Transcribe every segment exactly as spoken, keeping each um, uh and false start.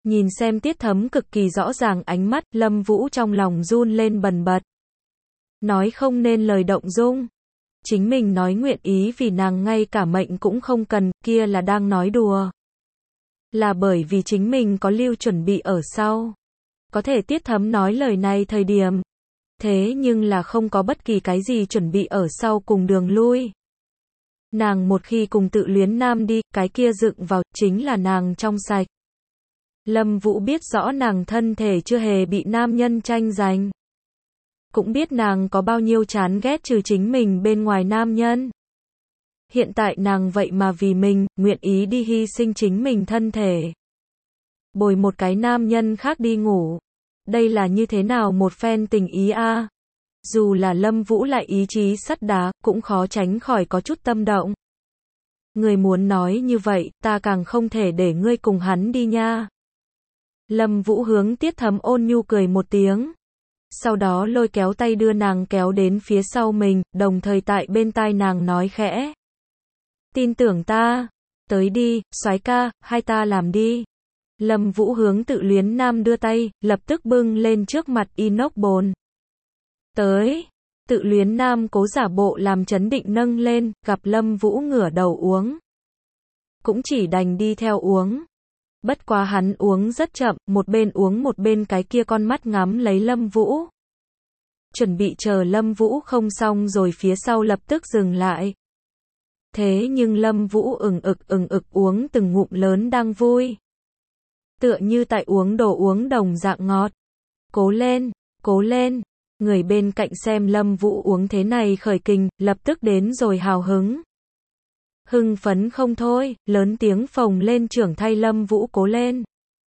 Nhìn xem Tiết Thấm cực kỳ rõ ràng ánh mắt, Lâm Vũ trong lòng run lên bần bật. Nói không nên lời động dung. Chính mình nói nguyện ý vì nàng ngay cả mệnh cũng không cần, kia là đang nói đùa. Là bởi vì chính mình có lưu chuẩn bị ở sau. Có thể Tiết Thấm nói lời này thời điểm. Thế nhưng là không có bất kỳ cái gì chuẩn bị ở sau cùng đường lui. Nàng một khi cùng Tự Luyến Nam đi, cái kia dựng vào, chính là nàng trong sạch. Lâm Vũ biết rõ nàng thân thể chưa hề bị nam nhân tranh giành. Cũng biết nàng có bao nhiêu chán ghét trừ chính mình bên ngoài nam nhân. Hiện tại nàng vậy mà vì mình, nguyện ý đi hy sinh chính mình thân thể. Bồi một cái nam nhân khác đi ngủ. Đây là như thế nào một phen tình ý a? À? Dù là Lâm Vũ lại ý chí sắt đá, cũng khó tránh khỏi có chút tâm động. Người muốn nói như vậy, ta càng không thể để ngươi cùng hắn đi nha. Lâm Vũ hướng Tiết Thấm ôn nhu cười một tiếng. Sau đó lôi kéo tay đưa nàng kéo đến phía sau mình, đồng thời tại bên tai nàng nói khẽ. Tin tưởng ta, tới đi, soái ca, hai ta làm đi. Lâm Vũ hướng Tự Luyến Nam đưa tay, lập tức bưng lên trước mặt inox bồn. Tới, Tự Luyến Nam cố giả bộ làm trấn định nâng lên, gặp Lâm Vũ ngửa đầu uống. Cũng chỉ đành đi theo uống. Bất quá hắn uống rất chậm, một bên uống một bên cái kia con mắt ngắm lấy Lâm Vũ. Chuẩn bị chờ Lâm Vũ không xong rồi phía sau lập tức dừng lại. Thế nhưng Lâm Vũ ừng ực ừng ực uống từng ngụm lớn đang vui. Tựa như tại uống đồ uống đồng dạng ngọt. Cố lên, cố lên. Người bên cạnh xem Lâm Vũ uống thế này khởi kình, lập tức đến rồi hào hứng. Hưng phấn không thôi, lớn tiếng phồng lên trưởng thay Lâm Vũ cố lên.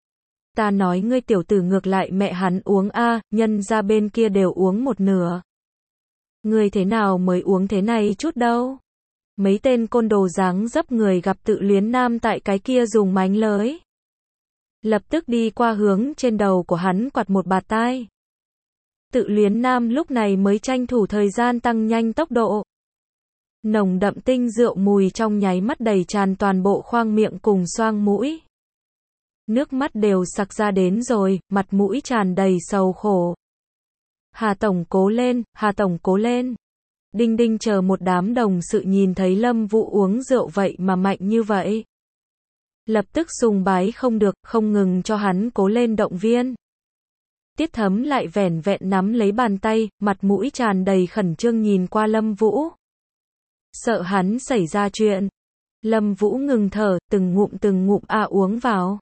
Ta nói ngươi tiểu tử ngược lại mẹ hắn uống a, nhân ra bên kia đều uống một nửa. Ngươi thế nào mới uống thế này chút đâu. Mấy tên côn đồ dáng dấp người gặp Tự Luyến Nam tại cái kia dùng mánh lới. Lập tức đi qua hướng trên đầu của hắn quạt một bạt tai. Tự Luyến Nam lúc này mới tranh thủ thời gian tăng nhanh tốc độ. Nồng đậm tinh rượu mùi trong nháy mắt đầy tràn toàn bộ khoang miệng cùng xoang mũi. Nước mắt đều sặc ra đến rồi, mặt mũi tràn đầy sầu khổ. Hà Tổng cố lên, Hà Tổng cố lên. Đinh Đinh chờ một đám đồng sự nhìn thấy Lâm Vũ uống rượu vậy mà mạnh như vậy. Lập tức sùng bái không được, không ngừng cho hắn cố lên động viên. Tiết Thấm lại vẻn vẹn nắm lấy bàn tay, mặt mũi tràn đầy khẩn trương nhìn qua Lâm Vũ. Sợ hắn xảy ra chuyện. Lâm Vũ ngừng thở, từng ngụm từng ngụm a uống vào.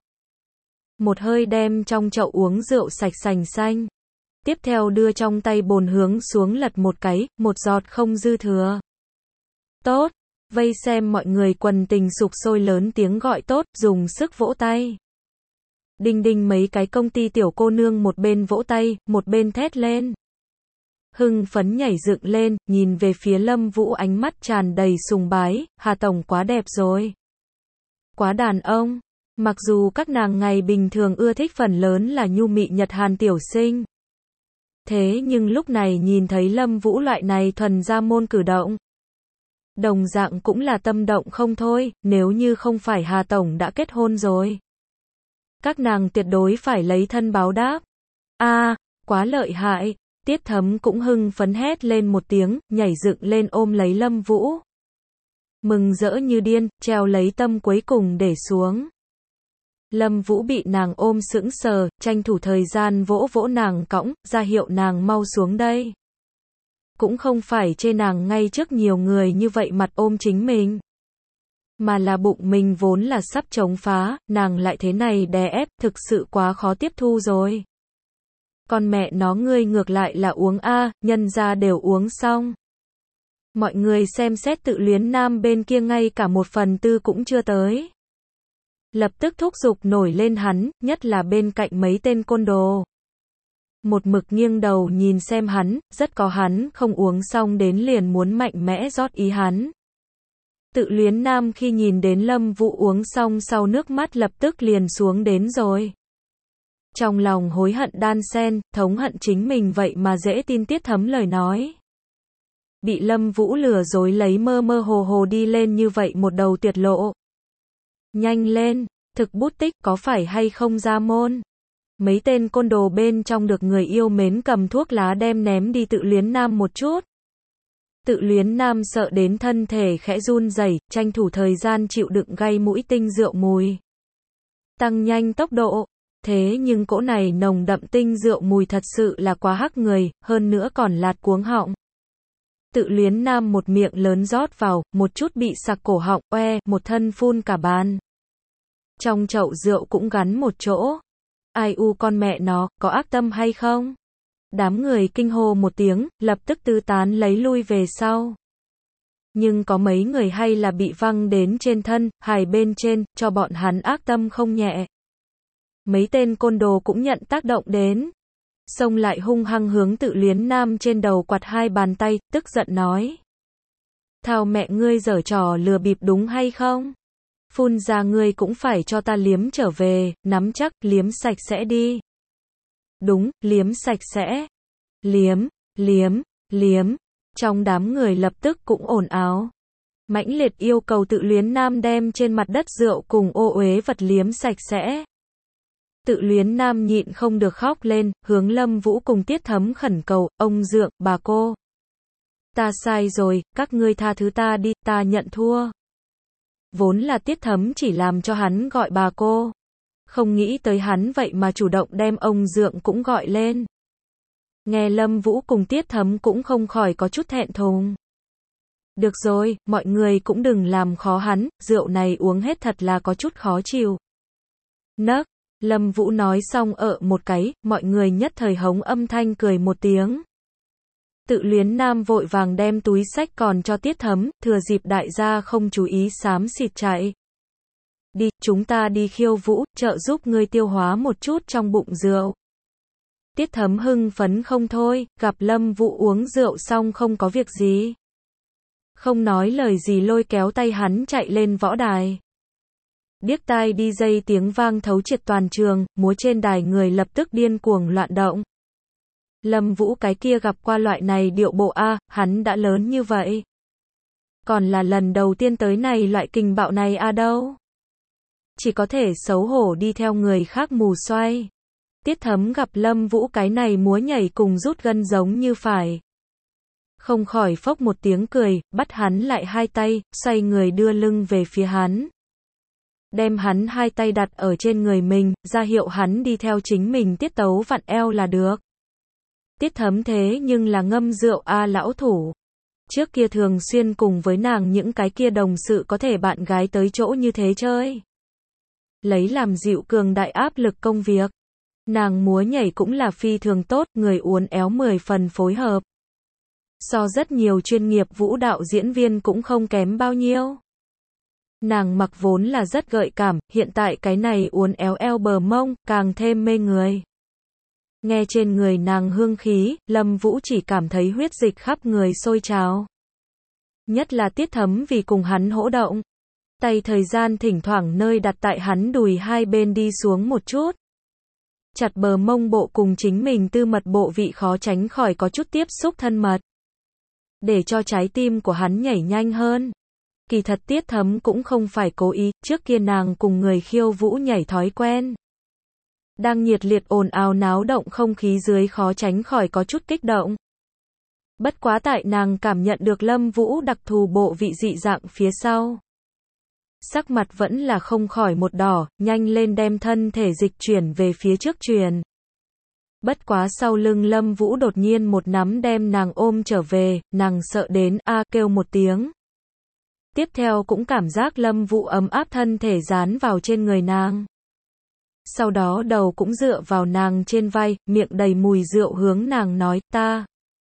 Một hơi đem trong chậu uống rượu sạch sành xanh. Tiếp theo đưa trong tay bồn hướng xuống lật một cái, một giọt không dư thừa. Tốt, vây xem mọi người quần tình sục sôi lớn tiếng gọi tốt, dùng sức vỗ tay. Đinh Đinh mấy cái công ty tiểu cô nương một bên vỗ tay, một bên thét lên. Hưng phấn nhảy dựng lên, nhìn về phía Lâm Vũ ánh mắt tràn đầy sùng bái, Hà Tổng quá đẹp rồi. Quá đàn ông. Mặc dù các nàng ngày bình thường ưa thích phần lớn là nhu mị Nhật Hàn tiểu sinh. Thế nhưng lúc này nhìn thấy Lâm Vũ loại này thuần gia môn cử động. Đồng dạng cũng là tâm động không thôi, nếu như không phải Hà Tổng đã kết hôn rồi. Các nàng tuyệt đối phải lấy thân báo đáp. A, à, quá lợi hại. Tiết Thấm cũng hưng phấn hét lên một tiếng, nhảy dựng lên ôm lấy Lâm Vũ. Mừng rỡ như điên, treo lấy tâm cuối cùng để xuống. Lâm Vũ bị nàng ôm sững sờ, tranh thủ thời gian vỗ vỗ nàng cõng, ra hiệu nàng mau xuống đây. Cũng không phải chê nàng ngay trước nhiều người như vậy mặt ôm chính mình. Mà là bụng mình vốn là sắp chống phá, nàng lại thế này đè ép, thực sự quá khó tiếp thu rồi. Con mẹ nó ngươi ngược lại là uống a, nhân ra đều uống xong. Mọi người xem xét Tự Luyến Nam bên kia ngay cả một phần tư cũng chưa tới. Lập tức thúc giục nổi lên hắn, nhất là bên cạnh mấy tên côn đồ. Một mực nghiêng đầu nhìn xem hắn, rất có hắn không uống xong đến liền muốn mạnh mẽ rót ý hắn. Tự Luyến Nam khi nhìn đến Lâm Vũ uống xong sau nước mắt lập tức liền xuống đến rồi. Trong lòng hối hận đan xen, thống hận chính mình vậy mà dễ tin Tiết Thấm lời nói. Bị Lâm Vũ lừa dối lấy mơ mơ hồ hồ đi lên như vậy một đầu tuyệt lộ. Nhanh lên, Thực bút tích, có phải hay không ra môn? Mấy tên côn đồ bên trong được người yêu mến cầm thuốc lá đem ném đi Tự Luyến Nam một chút. Tự Luyến Nam sợ đến thân thể khẽ run rẩy, tranh thủ thời gian chịu đựng gây mũi tinh rượu mùi. Tăng nhanh tốc độ. Thế nhưng cỗ này nồng đậm tinh rượu mùi thật sự là quá hắc người, hơn nữa còn lạt cuống họng. Tự Luyến Nam một miệng lớn rót vào, một chút bị sặc cổ họng, oe, một thân phun cả bàn. Trong chậu rượu cũng gắn một chỗ. Ai u con mẹ nó, có ác tâm hay không? Đám người kinh hô một tiếng, lập tức tứ tán lấy lui về sau. Nhưng có mấy người hay là bị văng đến trên thân, hài bên trên, cho bọn hắn ác tâm không nhẹ. Mấy tên côn đồ cũng nhận tác động đến. Xông lại hung hăng hướng Tự Luyến Nam trên đầu quạt hai bàn tay, tức giận nói. Thao mẹ ngươi giở trò lừa bịp đúng hay không? Phun ra ngươi cũng phải cho ta liếm trở về, nắm chắc, liếm sạch sẽ đi. Đúng, liếm sạch sẽ. Liếm, liếm, liếm. Trong đám người lập tức cũng ồn ào. Mãnh liệt yêu cầu Tự Luyến Nam đem trên mặt đất rượu cùng ô uế vật liếm sạch sẽ. Tự Luyến Nam nhịn không được khóc lên, hướng Lâm Vũ cùng Tiết Thấm khẩn cầu, ông dượng, bà cô. Ta sai rồi, các ngươi tha thứ ta đi, ta nhận thua. Vốn là Tiết Thấm chỉ làm cho hắn gọi bà cô. Không nghĩ tới hắn vậy mà chủ động đem ông dượng cũng gọi lên. Nghe Lâm Vũ cùng Tiết Thấm cũng không khỏi có chút thẹn thùng. Được rồi, mọi người cũng đừng làm khó hắn, rượu này uống hết thật là có chút khó chịu. Nấc, Lâm Vũ nói xong ợ một cái, mọi người nhất thời hống âm thanh cười một tiếng. Tự Luyến Nam vội vàng đem túi xách còn cho Tiết Thấm, thừa dịp đại gia không chú ý xám xịt chạy. Đi, chúng ta đi khiêu vũ, trợ giúp ngươi tiêu hóa một chút trong bụng rượu. Tiết Thấm hưng phấn không thôi, gặp Lâm Vũ uống rượu xong không có việc gì. Không nói lời gì lôi kéo tay hắn chạy lên võ đài. Điếc tai đi dây tiếng vang thấu triệt toàn trường, múa trên đài người lập tức điên cuồng loạn động. Lâm Vũ cái kia gặp qua loại này điệu bộ a, hắn đã lớn như vậy. Còn là lần đầu tiên tới này loại kình bạo này a đâu. Chỉ có thể xấu hổ đi theo người khác mù xoay. Tiết Thấm gặp Lâm Vũ cái này múa nhảy cùng rút gân giống như phải. Không khỏi phốc một tiếng cười, bắt hắn lại hai tay, xoay người đưa lưng về phía hắn. Đem hắn hai tay đặt ở trên người mình, ra hiệu hắn đi theo chính mình tiết tấu vặn eo là được. Tiết Thấm thế nhưng là ngâm rượu a lão thủ. Trước kia thường xuyên cùng với nàng những cái kia đồng sự có thể bạn gái tới chỗ như thế chơi. Lấy làm dịu cường đại áp lực công việc. Nàng múa nhảy cũng là phi thường tốt, người uốn éo mười phần phối hợp. So rất nhiều chuyên nghiệp vũ đạo diễn viên cũng không kém bao nhiêu. Nàng mặc vốn là rất gợi cảm, hiện tại cái này uốn éo eo bờ mông, càng thêm mê người. Nghe trên người nàng hương khí, Lâm Vũ chỉ cảm thấy huyết dịch khắp người sôi trào. Nhất là Tiết Thấm vì cùng hắn hỗ động. Tay thời gian thỉnh thoảng nơi đặt tại hắn đùi hai bên đi xuống một chút. Chặt bờ mông bộ cùng chính mình tư mật bộ vị khó tránh khỏi có chút tiếp xúc thân mật. Để cho trái tim của hắn nhảy nhanh hơn. Kỳ thật Tiết Thấm cũng không phải cố ý, trước kia nàng cùng người khiêu vũ nhảy thói quen. Đang nhiệt liệt ồn ào náo động không khí dưới khó tránh khỏi có chút kích động. Bất quá tại nàng cảm nhận được Lâm Vũ đặc thù bộ vị dị dạng phía sau. Sắc mặt vẫn là không khỏi một đỏ, nhanh lên đem thân thể dịch chuyển về phía trước truyền. Bất quá sau lưng Lâm Vũ đột nhiên một nắm đem nàng ôm trở về, nàng sợ đến a kêu một tiếng. Tiếp theo cũng cảm giác Lâm Vũ ấm áp thân thể dán vào trên người nàng. Sau đó đầu cũng dựa vào nàng trên vai, miệng đầy mùi rượu hướng nàng nói, ta,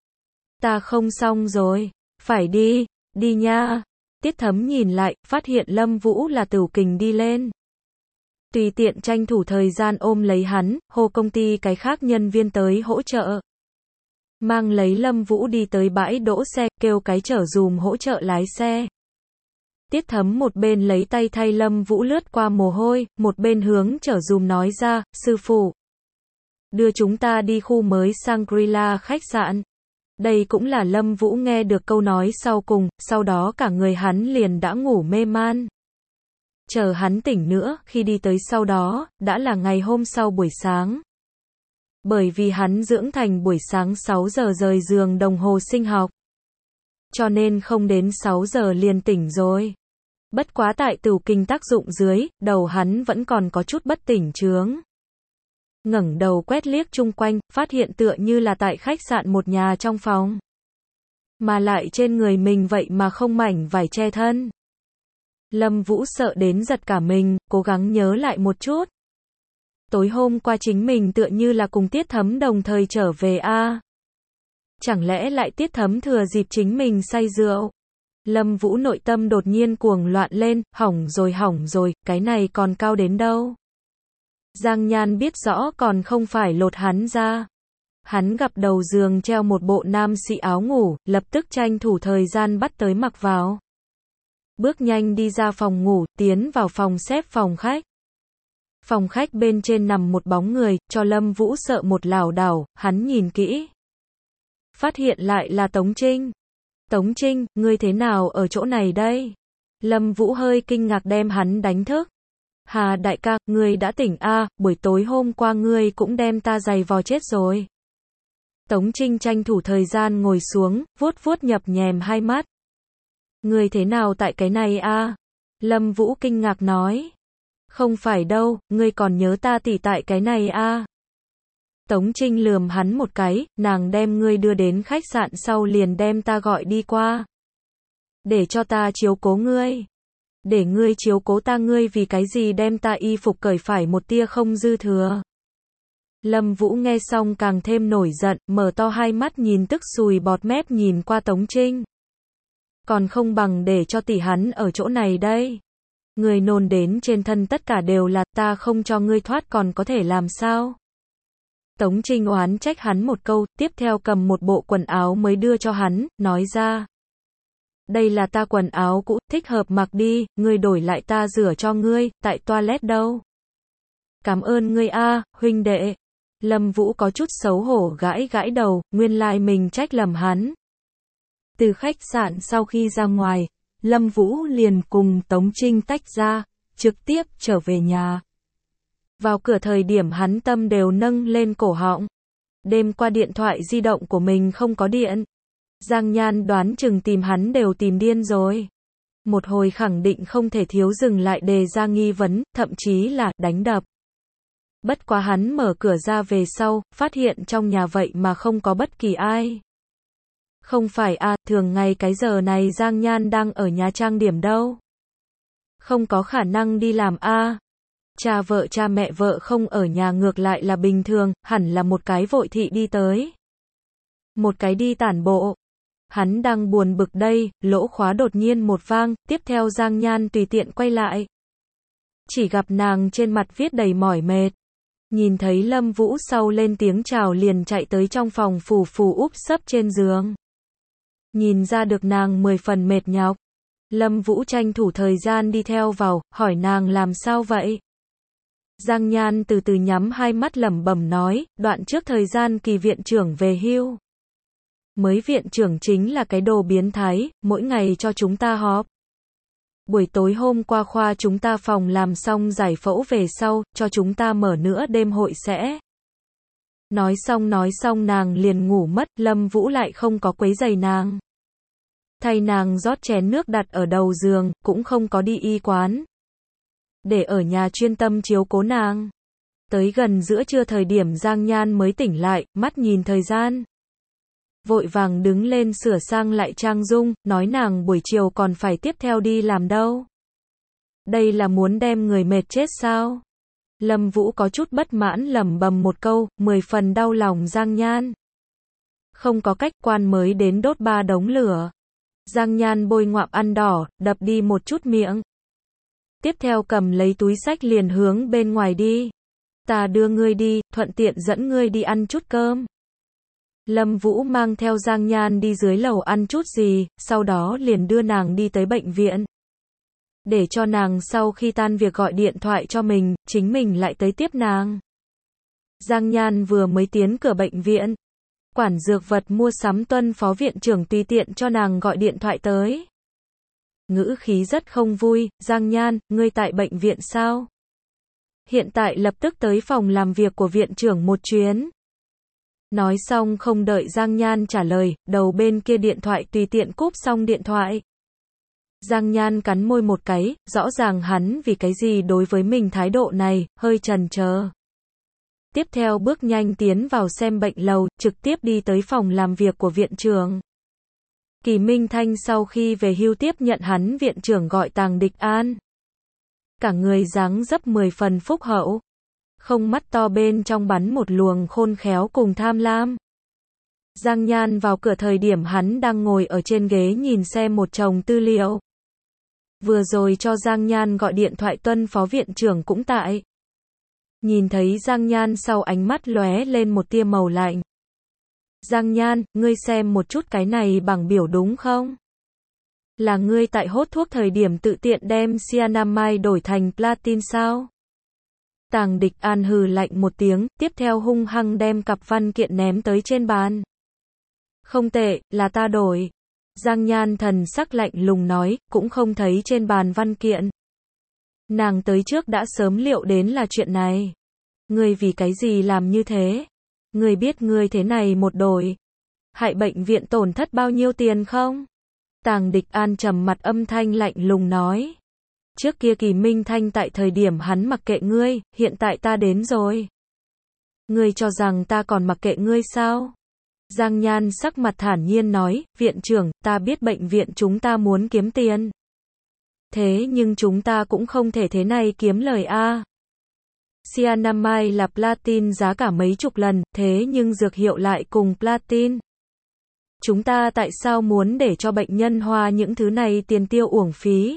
ta không xong rồi, phải đi, đi nha. Tiết Thấm nhìn lại, phát hiện Lâm Vũ là tửu kình đi lên. Tùy tiện tranh thủ thời gian ôm lấy hắn, hô công ty cái khác nhân viên tới hỗ trợ. Mang lấy Lâm Vũ đi tới bãi đỗ xe, kêu cái chở dùm hỗ trợ lái xe. Tiết Thấm một bên lấy tay thay Lâm Vũ lướt qua mồ hôi, một bên hướng chở dùm nói ra, sư phụ. Đưa chúng ta đi khu mới Shangri-La khách sạn. Đây cũng là Lâm Vũ nghe được câu nói sau cùng, sau đó cả người hắn liền đã ngủ mê man. chờ hắn tỉnh nữa, khi đi tới sau đó, đã là ngày hôm sau buổi sáng. Bởi vì hắn dưỡng thành buổi sáng sáu giờ rời giường đồng hồ sinh học. Cho nên không đến sáu giờ liền tỉnh rồi. Bất quá tại tửu kinh tác dụng dưới, đầu hắn vẫn còn có chút bất tỉnh chướng. Ngẩng đầu quét liếc chung quanh, phát hiện tựa như là tại khách sạn một nhà trong phòng. Mà lại trên người mình vậy mà không mảnh vải che thân. Lâm Vũ sợ đến giật cả mình, cố gắng nhớ lại một chút. Tối hôm qua chính mình tựa như là cùng Tiết Thấm đồng thời trở về a. À. Chẳng lẽ lại Tiết Thấm thừa dịp chính mình say rượu? Lâm Vũ nội tâm đột nhiên cuồng loạn lên, hỏng rồi hỏng rồi, cái này còn cao đến đâu? Giang Nhan biết rõ còn không phải lột hắn ra. Hắn gặp đầu giường treo một bộ nam sĩ áo ngủ, lập tức tranh thủ thời gian bắt tới mặc vào. Bước nhanh đi ra phòng ngủ, tiến vào phòng xếp phòng khách. Phòng khách bên trên nằm một bóng người, cho Lâm Vũ sợ một lảo đảo, hắn nhìn kỹ. Phát hiện lại là Tống Trinh. Tống Trinh, ngươi thế nào ở chỗ này đây? Lâm Vũ hơi kinh ngạc đem hắn đánh thức. Hà đại ca, ngươi đã tỉnh a, à, buổi tối hôm qua ngươi cũng đem ta giày vò chết rồi. Tống Trinh tranh thủ thời gian ngồi xuống, vuốt vuốt nhập nhèm hai mắt. Ngươi thế nào tại cái này a? À? Lâm Vũ kinh ngạc nói. Không phải đâu, ngươi còn nhớ ta tỉ tại cái này a? À? Tống Trinh lườm hắn một cái, nàng đem ngươi đưa đến khách sạn sau liền đem ta gọi đi qua. Để cho ta chiếu cố ngươi. Để ngươi chiếu cố ta, ngươi vì cái gì đem ta y phục cởi phải một tia không dư thừa. Lâm Vũ nghe xong càng thêm nổi giận, mở to hai mắt nhìn tức sùi bọt mép nhìn qua Tống Trinh. Còn không bằng để cho tỷ hắn ở chỗ này đây. Người nôn đến trên thân tất cả đều là ta không cho ngươi thoát còn có thể làm sao? Tống Trinh oán trách hắn một câu, tiếp theo cầm một bộ quần áo mới đưa cho hắn, nói ra. Đây là ta quần áo cũ, thích hợp mặc đi, ngươi đổi lại ta rửa cho ngươi, tại toilet đâu. Cảm ơn ngươi a, huynh đệ. Lâm Vũ có chút xấu hổ gãi gãi đầu, nguyên lai mình trách lầm hắn. Từ khách sạn sau khi ra ngoài, Lâm Vũ liền cùng Tống Trinh tách ra, trực tiếp trở về nhà. Vào cửa thời điểm hắn tâm đều nâng lên cổ họng. Đêm qua điện thoại di động của mình không có điện. Giang Nhan đoán chừng tìm hắn đều tìm điên rồi. Một hồi khẳng định không thể thiếu dừng lại đề ra nghi vấn, thậm chí là đánh đập. Bất quá hắn mở cửa ra về sau, phát hiện trong nhà vậy mà không có bất kỳ ai. Không phải à, thường ngày cái giờ này Giang Nhan đang ở nhà trang điểm đâu. Không có khả năng đi làm a. À. Cha vợ cha mẹ vợ không ở nhà ngược lại là bình thường, hẳn là một cái vội thị đi tới. Một cái đi tản bộ. Hắn đang buồn bực đây, lỗ khóa đột nhiên một vang, tiếp theo Giang Nhan tùy tiện quay lại. Chỉ gặp nàng trên mặt viết đầy mỏi mệt. Nhìn thấy Lâm Vũ sau lên tiếng chào liền chạy tới trong phòng phù phù úp sấp trên giường. Nhìn ra được nàng mười phần mệt nhọc. Lâm Vũ tranh thủ thời gian đi theo vào, hỏi nàng làm sao vậy? Giang Nhan từ từ nhắm hai mắt lẩm bẩm nói, đoạn trước thời gian Kỳ viện trưởng về hưu. Mới viện trưởng chính là cái đồ biến thái, mỗi ngày cho chúng ta họp. Buổi tối hôm qua khoa chúng ta phòng làm xong giải phẫu về sau, cho chúng ta mở nữa đêm hội sẽ. Nói xong nói xong nàng liền ngủ mất, Lâm Vũ lại không có quấy rầy nàng. Thay nàng rót chén nước đặt ở đầu giường, cũng không có đi y quán. Để ở nhà chuyên tâm chiếu cố nàng. Tới gần giữa trưa thời điểm Giang Nhan mới tỉnh lại, mắt nhìn thời gian. Vội vàng đứng lên sửa sang lại trang dung, nói nàng buổi chiều còn phải tiếp theo đi làm đâu. Đây là muốn đem người mệt chết sao? Lâm Vũ có chút bất mãn lẩm bẩm một câu, mười phần đau lòng Giang Nhan. Không có cách, quan mới đến đốt ba đống lửa. Giang Nhan bôi ngoạm ăn đỏ, đập đi một chút miệng. Tiếp theo cầm lấy túi xách liền hướng bên ngoài đi. Ta đưa ngươi đi, thuận tiện dẫn ngươi đi ăn chút cơm. Lâm Vũ mang theo Giang Nhan đi dưới lầu ăn chút gì, sau đó liền đưa nàng đi tới bệnh viện. Để cho nàng sau khi tan việc gọi điện thoại cho mình, chính mình lại tới tiếp nàng. Giang Nhan vừa mới tiến cửa bệnh viện. Quản dược vật mua sắm Tuân phó viện trưởng tùy tiện cho nàng gọi điện thoại tới. ngữ khí rất không vui, Giang Nhan, ngươi tại bệnh viện sao? Hiện tại lập tức tới phòng làm việc của viện trưởng một chuyến. Nói xong không đợi Giang Nhan trả lời, đầu bên kia điện thoại tùy tiện cúp xong điện thoại. Giang Nhan cắn môi một cái, rõ ràng hắn vì cái gì đối với mình thái độ này, hơi chần chờ. Tiếp theo bước nhanh tiến vào xem bệnh lầu, trực tiếp đi tới phòng làm việc của viện trưởng. Kỳ Minh Thanh sau khi về hưu tiếp nhận hắn viện trưởng gọi Tàng Địch An. Cả người dáng dấp mười phần phúc hậu. Không mắt to bên trong bắn một luồng khôn khéo cùng tham lam. Giang Nhan vào cửa thời điểm hắn đang ngồi ở trên ghế nhìn xem một chồng tư liệu. Vừa rồi cho Giang Nhan gọi điện thoại Tuân phó viện trưởng cũng tại. Nhìn thấy Giang Nhan sau ánh mắt lóe lên một tia màu lạnh. Giang Nhan, ngươi xem một chút cái này bằng biểu đúng không? Là ngươi tại hốt thuốc thời điểm tự tiện đem cyanamide đổi thành platin sao? Tàng Địch An hừ lạnh một tiếng, tiếp theo hung hăng đem cặp văn kiện ném tới trên bàn. Không tệ, là ta đổi. Giang Nhan thần sắc lạnh lùng nói, cũng không thấy trên bàn văn kiện. Nàng tới trước đã sớm liệu đến là chuyện này. Ngươi vì cái gì làm như thế? Ngươi biết ngươi thế này một đổi. Hại bệnh viện tổn thất bao nhiêu tiền không? Tàng Địch An trầm mặt âm thanh lạnh lùng nói. Trước kia Kỳ Minh Thanh tại thời điểm hắn mặc kệ ngươi, hiện tại ta đến rồi. Ngươi cho rằng ta còn mặc kệ ngươi sao? Giang Nhan sắc mặt thản nhiên nói, viện trưởng, ta biết bệnh viện chúng ta muốn kiếm tiền. Thế nhưng chúng ta cũng không thể thế này kiếm lời a. Cyanamide là platin giá cả mấy chục lần, thế nhưng dược hiệu lại cùng platin. Chúng ta tại sao muốn để cho bệnh nhân hoa những thứ này tiền tiêu uổng phí?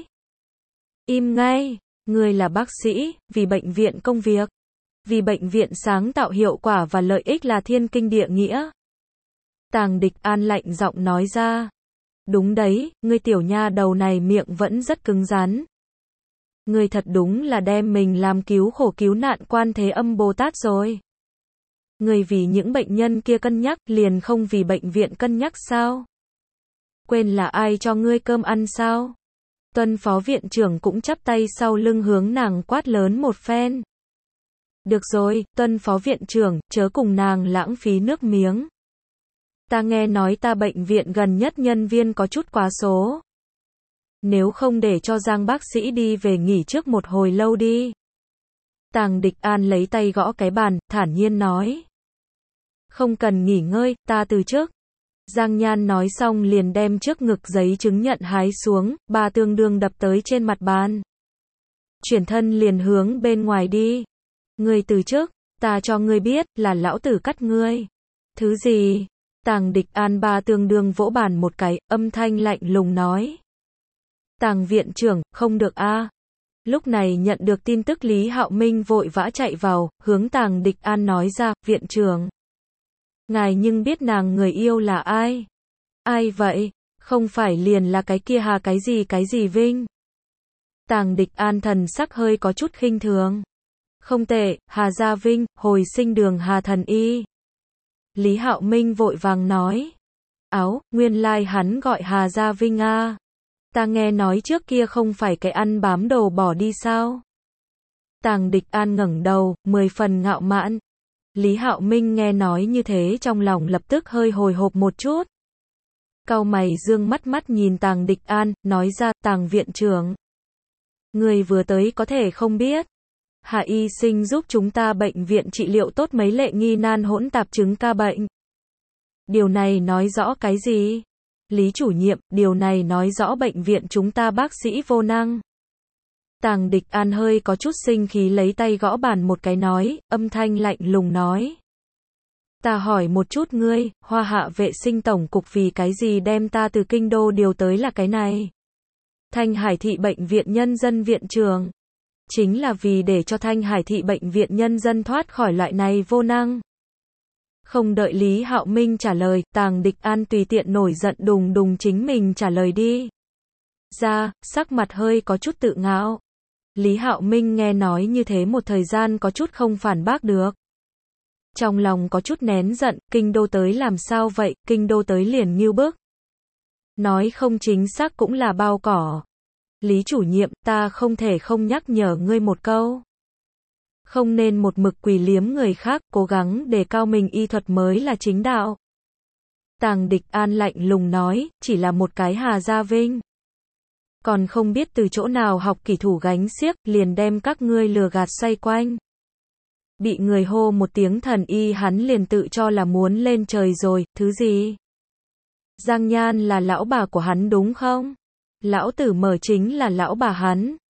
Im ngay, ngươi là bác sĩ, vì bệnh viện công việc. Vì bệnh viện sáng tạo hiệu quả và lợi ích là thiên kinh địa nghĩa. Tàng Địch An lạnh giọng nói ra. Đúng đấy, ngươi tiểu nha đầu này miệng vẫn rất cứng rắn. Ngươi thật đúng là đem mình làm cứu khổ cứu nạn Quan Thế Âm Bồ Tát rồi. Ngươi vì những bệnh nhân kia cân nhắc, liền không vì bệnh viện cân nhắc sao? Quên là ai cho ngươi cơm ăn sao? Tuân phó viện trưởng cũng chắp tay sau lưng hướng nàng quát lớn một phen. Được rồi, Tuân phó viện trưởng, chớ cùng nàng lãng phí nước miếng. Ta nghe nói ta bệnh viện gần nhất nhân viên có chút quá số. Nếu không để cho Giang bác sĩ đi về nghỉ trước một hồi lâu đi. Tàng Địch An lấy tay gõ cái bàn, thản nhiên nói. Không cần nghỉ ngơi, ta từ trước. Giang Nhan nói xong liền đem trước ngực giấy chứng nhận hái xuống, ba tương đương đập tới trên mặt bàn. Chuyển thân liền hướng bên ngoài đi. Ngươi từ trước, ta cho ngươi biết, là lão tử cắt ngươi. Thứ gì? Tàng Địch An ba tương đương vỗ bàn một cái, âm thanh lạnh lùng nói. Tàng viện trưởng, không được a. Lúc này nhận được tin tức Lý Hạo Minh vội vã chạy vào, hướng Tàng Địch An nói ra, viện trưởng. Ngài nhưng biết nàng người yêu là ai? Ai vậy? Không phải liền là cái kia Hà cái gì cái gì Vinh? Tàng Địch An thần sắc hơi có chút khinh thường. Không tệ, Hà Gia Vinh, hồi sinh đường Hà Thần Y. Lý Hạo Minh vội vàng nói. Áo, nguyên lai like hắn gọi Hà Gia Vinh a. À. Ta nghe nói trước kia không phải cái ăn bám đồ bỏ đi sao? Tàng Địch An ngẩng đầu, mười phần ngạo mạn. Lý Hạo Minh nghe nói như thế trong lòng lập tức hơi hồi hộp một chút. Cau mày dương mắt mắt nhìn Tàng Địch An, nói ra, Tàng viện trưởng. Người vừa tới có thể không biết. Hạ y sinh giúp chúng ta bệnh viện trị liệu tốt mấy lệ nghi nan hỗn tạp chứng ca bệnh. Điều này nói rõ cái gì? Lý chủ nhiệm, điều này nói rõ bệnh viện chúng ta bác sĩ vô năng. Tàng Địch An hơi có chút sinh khí lấy tay gõ bàn một cái nói, âm thanh lạnh lùng nói. Ta hỏi một chút ngươi, Hoa Hạ vệ sinh tổng cục vì cái gì đem ta từ kinh đô điều tới là cái này? Thanh Hải thị bệnh viện nhân dân viện trưởng. Chính là vì để cho Thanh Hải thị bệnh viện nhân dân thoát khỏi loại này vô năng. Không đợi Lý Hạo Minh trả lời, Tàng Địch An tùy tiện nổi giận đùng đùng chính mình trả lời đi. Ra, sắc mặt hơi có chút tự ngạo. Lý Hạo Minh nghe nói như thế một thời gian có chút không phản bác được. Trong lòng có chút nén giận, kinh đô tới làm sao vậy, kinh đô tới liền nghiêu bức. Nói không chính xác cũng là bao cỏ. Lý chủ nhiệm, ta không thể không nhắc nhở ngươi một câu. Không nên một mực quỳ liếm người khác, cố gắng đề cao mình, y thuật mới là chính đạo. Tàng Địch An lạnh lùng nói, chỉ là một cái Hà Gia Vinh. Còn không biết từ chỗ nào học kỷ thủ gánh xiếc, liền đem các ngươi lừa gạt xoay quanh. Bị người hô một tiếng thần y hắn liền tự cho là muốn lên trời rồi, thứ gì? Giang Nhan là lão bà của hắn đúng không? Lão tử Mở chính là lão bà hắn.